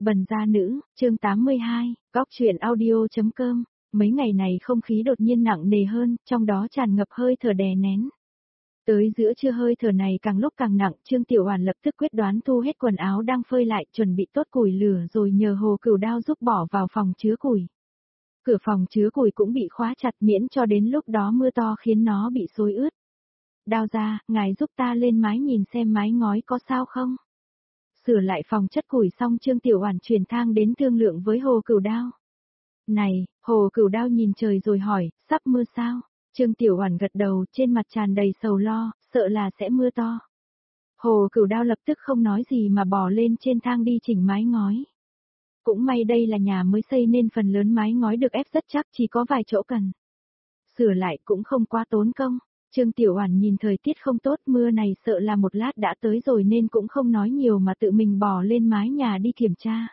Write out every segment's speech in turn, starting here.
Bần gia nữ, chương 82, góc truyện audio.com. Mấy ngày này không khí đột nhiên nặng nề hơn, trong đó tràn ngập hơi thở đè nén. Tới giữa trưa hơi thở này càng lúc càng nặng, Trương Tiểu Oản lập tức quyết đoán thu hết quần áo đang phơi lại, chuẩn bị tốt củi lửa rồi nhờ Hồ Cửu Đao giúp bỏ vào phòng chứa củi. Cửa phòng chứa củi cũng bị khóa chặt miễn cho đến lúc đó mưa to khiến nó bị xối ướt. Đao ra, ngài giúp ta lên mái nhìn xem mái ngói có sao không? Sửa lại phòng chất củi xong Trương Tiểu Oản chuyển thang đến thương lượng với Hồ Cửu Đao. Này, Hồ Cửu Đao nhìn trời rồi hỏi, sắp mưa sao? Trương Tiểu Oản gật đầu, trên mặt tràn đầy sầu lo, sợ là sẽ mưa to. Hồ Cửu Đao lập tức không nói gì mà bò lên trên thang đi chỉnh mái ngói. Cũng may đây là nhà mới xây nên phần lớn mái ngói được ép rất chắc, chỉ có vài chỗ cần sửa lại cũng không quá tốn công. Trương Tiểu Oản nhìn thời tiết không tốt, mưa này sợ là một lát đã tới rồi nên cũng không nói nhiều mà tự mình bò lên mái nhà đi kiểm tra.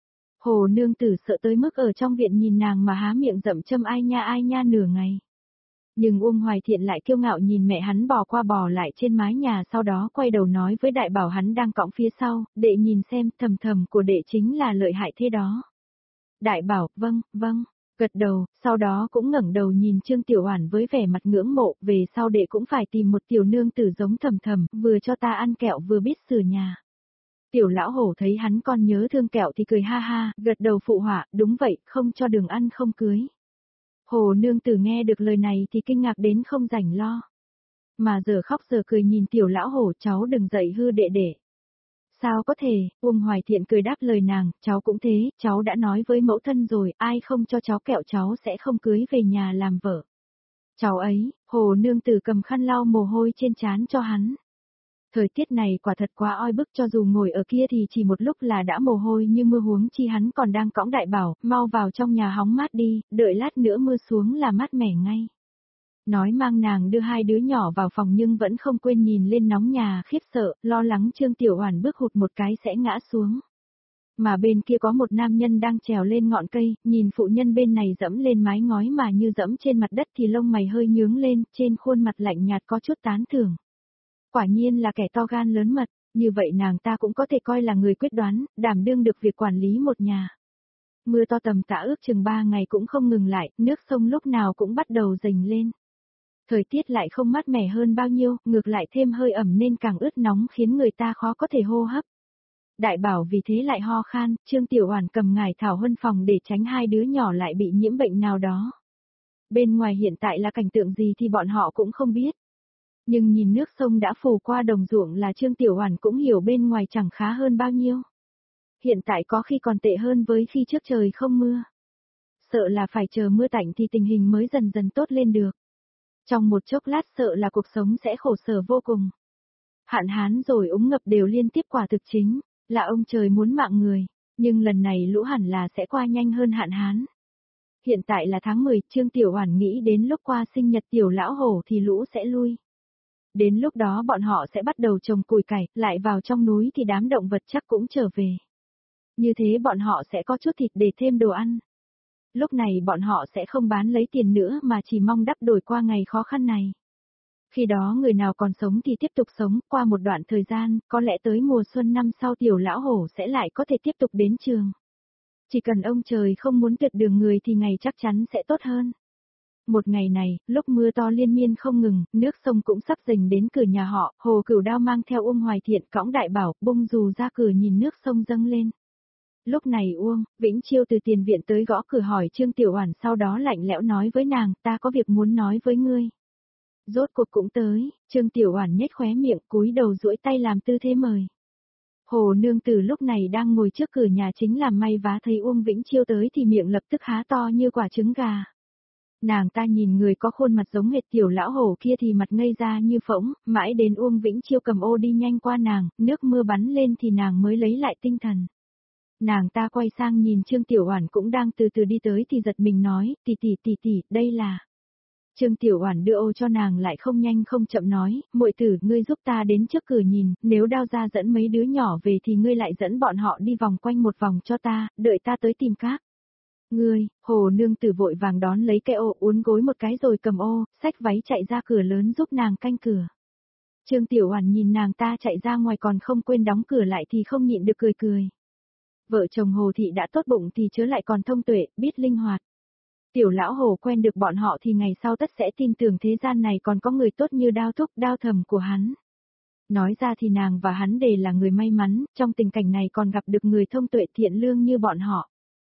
Hồ nương tử sợ tới mức ở trong viện nhìn nàng mà há miệng rậm châm ai nha nửa ngày. Nhưng Uông Hoài Thiện lại kiêu ngạo nhìn mẹ hắn bò qua bò lại trên mái nhà, sau đó quay đầu nói với Đại Bảo hắn đang cõng phía sau, đệ nhìn xem, thầm thầm của đệ chính là lợi hại thế đó. Đại Bảo, vâng, gật đầu, sau đó cũng ngẩng đầu nhìn Trương Tiểu Oản với vẻ mặt ngưỡng mộ, về sau đệ cũng phải tìm một tiểu nương tử giống thầm thầm, vừa cho ta ăn kẹo vừa biết sửa nhà. Tiểu lão hổ thấy hắn còn nhớ thương kẹo thì cười ha ha, gật đầu phụ họa, đúng vậy, không cho đường ăn không cưới. Hồ nương tử nghe được lời này thì kinh ngạc đến không rảnh lo. Mà giờ khóc giờ cười nhìn tiểu lão hổ, cháu đừng dậy hư đệ đệ. Sao có thể, Uông Hoài Thiện cười đáp lời nàng, cháu cũng thế, cháu đã nói với mẫu thân rồi, ai không cho cháu kẹo cháu sẽ không cưới về nhà làm vợ. Cháu ấy, Hồ nương tử cầm khăn lau mồ hôi trên trán cho hắn. Thời tiết này quả thật quá oi bức, cho dù ngồi ở kia thì chỉ một lúc là đã mồ hôi như mưa, huống chi hắn còn đang cõng Đại Bảo, mau vào trong nhà hóng mát đi, đợi lát nữa mưa xuống là mát mẻ ngay. Nói mang nàng đưa hai đứa nhỏ vào phòng nhưng vẫn không quên nhìn lên nóng nhà khiếp sợ, lo lắng Trương Tiểu Oản bước hụt một cái sẽ ngã xuống. Mà bên kia có một nam nhân đang trèo lên ngọn cây, nhìn phụ nhân bên này dẫm lên mái ngói mà như dẫm trên mặt đất thì lông mày hơi nhướng lên, trên khuôn mặt lạnh nhạt có chút tán thưởng. Quả nhiên là kẻ to gan lớn mật, như vậy nàng ta cũng có thể coi là người quyết đoán, đảm đương được việc quản lý một nhà. Mưa to tầm tã ước chừng 3 ngày cũng không ngừng lại, nước sông lúc nào cũng bắt đầu dành lên. Thời tiết lại không mát mẻ hơn bao nhiêu, ngược lại thêm hơi ẩm nên càng ướt nóng khiến người ta khó có thể hô hấp. Đại Bảo vì thế lại ho khan, Trương Tiểu Oản cầm ngải thảo huân phòng để tránh hai đứa nhỏ lại bị nhiễm bệnh nào đó. Bên ngoài hiện tại là cảnh tượng gì thì bọn họ cũng không biết. Nhưng nhìn nước sông đã phủ qua đồng ruộng là Trương Tiểu Oản cũng hiểu bên ngoài chẳng khá hơn bao nhiêu. Hiện tại có khi còn tệ hơn với khi trước trời không mưa. Sợ là phải chờ mưa tạnh thì tình hình mới dần dần tốt lên được. Trong một chốc lát sợ là cuộc sống sẽ khổ sở vô cùng. Hạn hán rồi úng ngập đều liên tiếp, quả thực chính là ông trời muốn mạng người, nhưng lần này lũ hẳn là sẽ qua nhanh hơn hạn hán. Hiện tại là tháng 10, Trương Tiểu Oản nghĩ đến lúc qua sinh nhật tiểu lão hổ thì lũ sẽ lui. Đến lúc đó bọn họ sẽ bắt đầu trồng củi cải, lại vào trong núi thì đám động vật chắc cũng trở về. Như thế bọn họ sẽ có chút thịt để thêm đồ ăn. Lúc này bọn họ sẽ không bán lấy tiền nữa mà chỉ mong đắp đổi qua ngày khó khăn này. Khi đó người nào còn sống thì tiếp tục sống, qua một đoạn thời gian, có lẽ tới mùa xuân năm sau tiểu lão hổ sẽ lại có thể tiếp tục đến trường. Chỉ cần ông trời không muốn tuyệt đường người thì ngày chắc chắn sẽ tốt hơn. Một ngày này, lúc mưa to liên miên không ngừng, nước sông cũng sắp dành đến cửa nhà họ, Hồ Cửu Đao mang theo Uông Hoài Thiện cõng Đại Bảo, bung dù ra cửa nhìn nước sông dâng lên. Lúc này Uông Vĩnh Chiêu từ tiền viện tới gõ cửa hỏi Trương Tiểu Oản, sau đó lạnh lẽo nói với nàng, ta có việc muốn nói với ngươi. Rốt cuộc cũng tới, Trương Tiểu Oản nhếch khóe miệng, cúi đầu duỗi tay làm tư thế mời. Hồ nương tử lúc này đang ngồi trước cửa nhà chính làm may vá, thấy Uông Vĩnh Chiêu tới thì miệng lập tức há to như quả trứng gà. Nàng ta nhìn người có khuôn mặt giống hệt tiểu lão hổ kia thì mặt ngây ra như phỗng, mãi đến Uông Vĩnh Chiêu cầm ô đi nhanh qua nàng, nước mưa bắn lên thì nàng mới lấy lại tinh thần. Nàng ta quay sang nhìn Trương Tiểu Oản cũng đang từ từ đi tới thì giật mình nói, tỷ, đây là. Trương Tiểu Oản đưa ô cho nàng lại không nhanh không chậm nói, muội tử, ngươi giúp ta đến trước cửa nhìn, nếu Đao gia dẫn mấy đứa nhỏ về thì ngươi lại dẫn bọn họ đi vòng quanh một vòng cho ta, đợi ta tới tìm các. Ngươi, Hồ nương tử vội vàng đón lấy cái ô, uốn gối một cái rồi cầm ô, xách váy chạy ra cửa lớn giúp nàng canh cửa. Trương Tiểu Oản nhìn nàng ta chạy ra ngoài còn không quên đóng cửa lại thì không nhịn được cười. Vợ chồng Hồ Thị đã tốt bụng thì chớ lại còn thông tuệ, biết linh hoạt. Tiểu lão Hồ quen được bọn họ thì ngày sau tất sẽ tin tưởng thế gian này còn có người tốt như Đao Thúc, Đao Thầm của hắn. Nói ra thì nàng và hắn đều là người may mắn, trong tình cảnh này còn gặp được người thông tuệ thiện lương như bọn họ.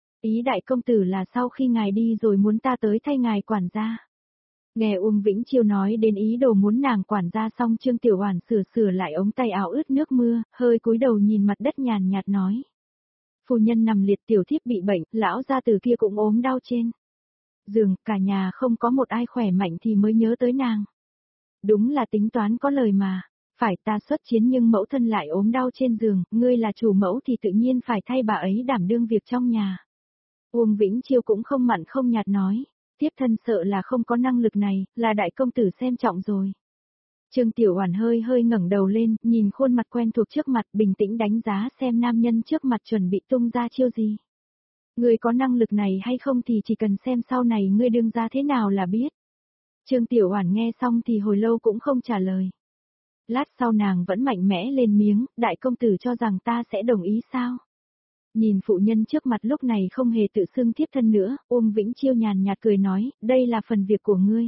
Ý đại công tử là sau khi ngài đi rồi muốn ta tới thay ngài quản gia. Nghe Uông Vĩnh Chiêu nói đến ý đồ muốn nàng quản gia xong Trương Tiểu Oản sửa lại ống tay áo ướt nước mưa, hơi cúi đầu nhìn mặt đất nhàn nhạt nói. Phu nhân nằm liệt tiểu thiếp bị bệnh, lão gia tử kia cũng ốm đau trên giường, cả nhà không có một ai khỏe mạnh thì mới nhớ tới nàng. Đúng là tính toán có lời mà, phải ta xuất chiến nhưng mẫu thân lại ốm đau trên giường, ngươi là chủ mẫu thì tự nhiên phải thay bà ấy đảm đương việc trong nhà. Uông Vĩnh Chiêu cũng không mặn không nhạt nói, tiếp thân sợ là không có năng lực này, là đại công tử xem trọng rồi. Trương Tiểu Oản hơi ngẩng đầu lên, nhìn khuôn mặt quen thuộc trước mặt, bình tĩnh đánh giá xem nam nhân trước mặt chuẩn bị tung ra chiêu gì. Ngươi có năng lực này hay không thì chỉ cần xem sau này ngươi đương ra thế nào là biết. Trương Tiểu Oản nghe xong thì hồi lâu cũng không trả lời. Lát sau nàng vẫn mạnh mẽ lên miếng, đại công tử cho rằng ta sẽ đồng ý sao? Nhìn phụ nhân trước mặt lúc này không hề tự xưng thiếp thân nữa, Uông Vĩnh Chiêu nhàn nhạt cười nói, đây là phần việc của ngươi.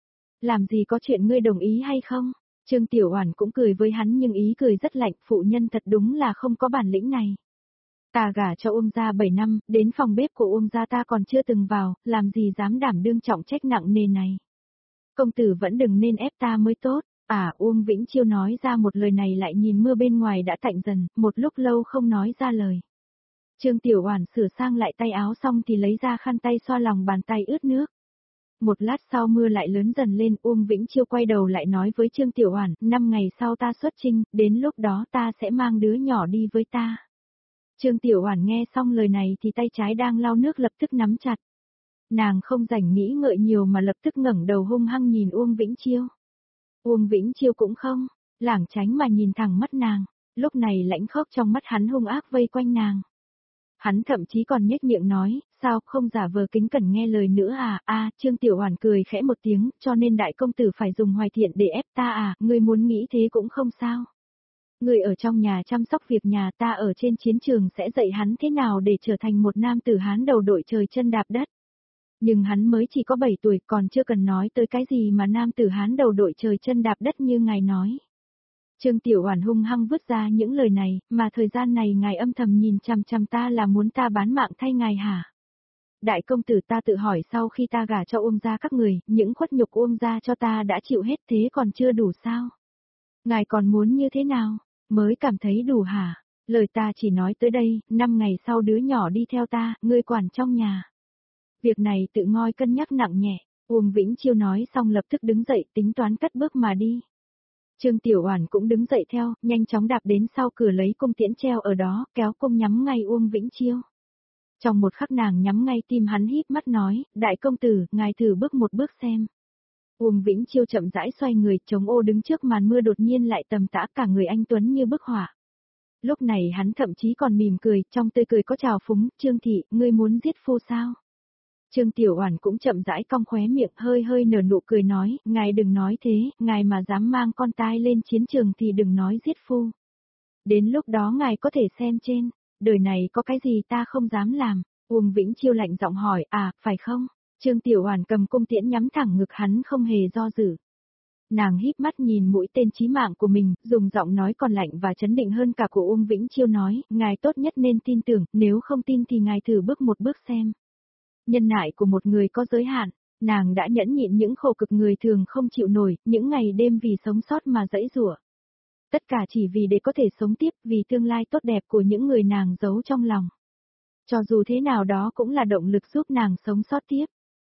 Làm gì có chuyện ngươi đồng ý hay không? Trương Tiểu Oản cũng cười với hắn nhưng ý cười rất lạnh, phụ nhân thật đúng là không có bản lĩnh này. Ta gả cho Uông gia 7 năm, đến phòng bếp của Uông gia ta còn chưa từng vào, làm gì dám đảm đương trọng trách nặng nề này. Công tử vẫn đừng nên ép ta mới tốt. Uông Vĩnh Chiêu nói ra một lời này lại nhìn mưa bên ngoài đã tạnh dần, một lúc lâu không nói ra lời. Trương Tiểu Oản sửa sang lại tay áo xong thì lấy ra khăn tay xoa lòng bàn tay ướt nước. Một lát sau mưa lại lớn dần lên, Uông Vĩnh Chiêu quay đầu lại nói với Trương Tiểu Oản, 5 ngày sau ta xuất chinh, đến lúc đó ta sẽ mang đứa nhỏ đi với ta. Trương Tiểu Oản nghe xong lời này thì tay trái đang lau nước lập tức nắm chặt. Nàng không rảnh nghĩ ngợi nhiều mà lập tức ngẩng đầu hung hăng nhìn Uông Vĩnh Chiêu. Uông Vĩnh Chiêu cũng không, lảng tránh mà nhìn thẳng mắt nàng, lúc này lãnh khốc trong mắt hắn hung ác vây quanh nàng. Hắn thậm chí còn nhếch miệng nói, sao không giả vờ kính cẩn nghe lời nữa Trương Tiểu Oản cười khẽ một tiếng, cho nên đại công tử phải dùng hoài thiện để ép ta ngươi muốn nghĩ thế cũng không sao. Ngươi ở trong nhà chăm sóc việc nhà, ta ở trên chiến trường sẽ dạy hắn thế nào để trở thành một nam tử Hán đầu đội trời chân đạp đất. Nhưng hắn mới chỉ có 7 tuổi còn chưa cần nói tới cái gì mà nam tử Hán đầu đội trời chân đạp đất như ngài nói. Trương Tiểu Oản hung hăng vứt ra những lời này, mà thời gian này ngài âm thầm nhìn chằm chằm ta là muốn ta bán mạng thay ngài hả? Đại công tử ta tự hỏi sau khi ta gả cho Uông gia các người, những khuất nhục Uông gia cho ta đã chịu hết thế còn chưa đủ sao? Ngài còn muốn như thế nào? Mới cảm thấy đủ hả? Lời ta chỉ nói tới đây, 5 ngày sau đứa nhỏ đi theo ta, ngươi quản trong nhà. Việc này tự ngoi cân nhắc nặng nhẹ, Uông Vĩnh Chiêu nói xong lập tức đứng dậy tính toán cất bước mà đi. Trương Tiểu Oản cũng đứng dậy theo, nhanh chóng đạp đến sau cửa lấy cung tiễn treo ở đó, kéo cung nhắm ngay Uông Vĩnh Chiêu. Trong một khắc nàng nhắm ngay tim hắn híp mắt nói, đại công tử, ngài thử bước một bước xem. Uông Vĩnh Chiêu chậm rãi xoay người, chống ô đứng trước màn mưa đột nhiên lại tầm tã cả người anh tuấn như bức họa. Lúc này hắn thậm chí còn mỉm cười, trong tươi cười có trào phúng, Trương thị, ngươi muốn giết phu sao? Trương Tiểu Oản cũng chậm rãi cong khóe miệng, hơi nở nụ cười nói, ngài đừng nói thế, ngài mà dám mang con tai lên chiến trường thì đừng nói giết phu. Đến lúc đó ngài có thể xem trên, đời này có cái gì ta không dám làm. Uông Vĩnh Chiêu lạnh giọng hỏi, phải không? Trương Tiểu Oản cầm cung tiễn nhắm thẳng ngực hắn không hề do dự. Nàng híp mắt nhìn mũi tên chí mạng của mình, dùng giọng nói còn lạnh và chấn định hơn cả của Uông Vĩnh Chiêu nói, ngài tốt nhất nên tin tưởng, nếu không tin thì ngài thử bước một bước xem. Nhân nại của một người có giới hạn, nàng đã nhẫn nhịn những khổ cực người thường không chịu nổi, những ngày đêm vì sống sót mà giãy giụa. Tất cả chỉ vì để có thể sống tiếp, vì tương lai tốt đẹp của những người nàng giấu trong lòng. Cho dù thế nào đó cũng là động lực giúp nàng sống sót tiếp.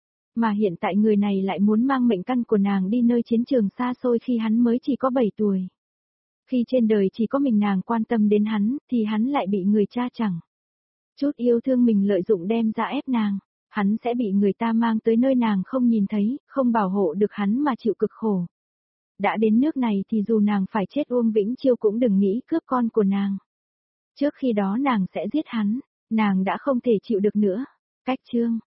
Mà hiện tại người này lại muốn mang mệnh căn của nàng đi nơi chiến trường xa xôi khi hắn mới chỉ có 7 tuổi. Khi trên đời chỉ có mình nàng quan tâm đến hắn, thì hắn lại bị người cha chẳng chút yêu thương mình lợi dụng đem ra ép nàng. Hắn sẽ bị người ta mang tới nơi nàng không nhìn thấy, không bảo hộ được hắn mà chịu cực khổ. Đã đến nước này thì dù nàng phải chết Uông Vĩnh Chiêu cũng đừng nghĩ cướp con của nàng. Trước khi đó nàng sẽ giết hắn, nàng đã không thể chịu được nữa. Cách chương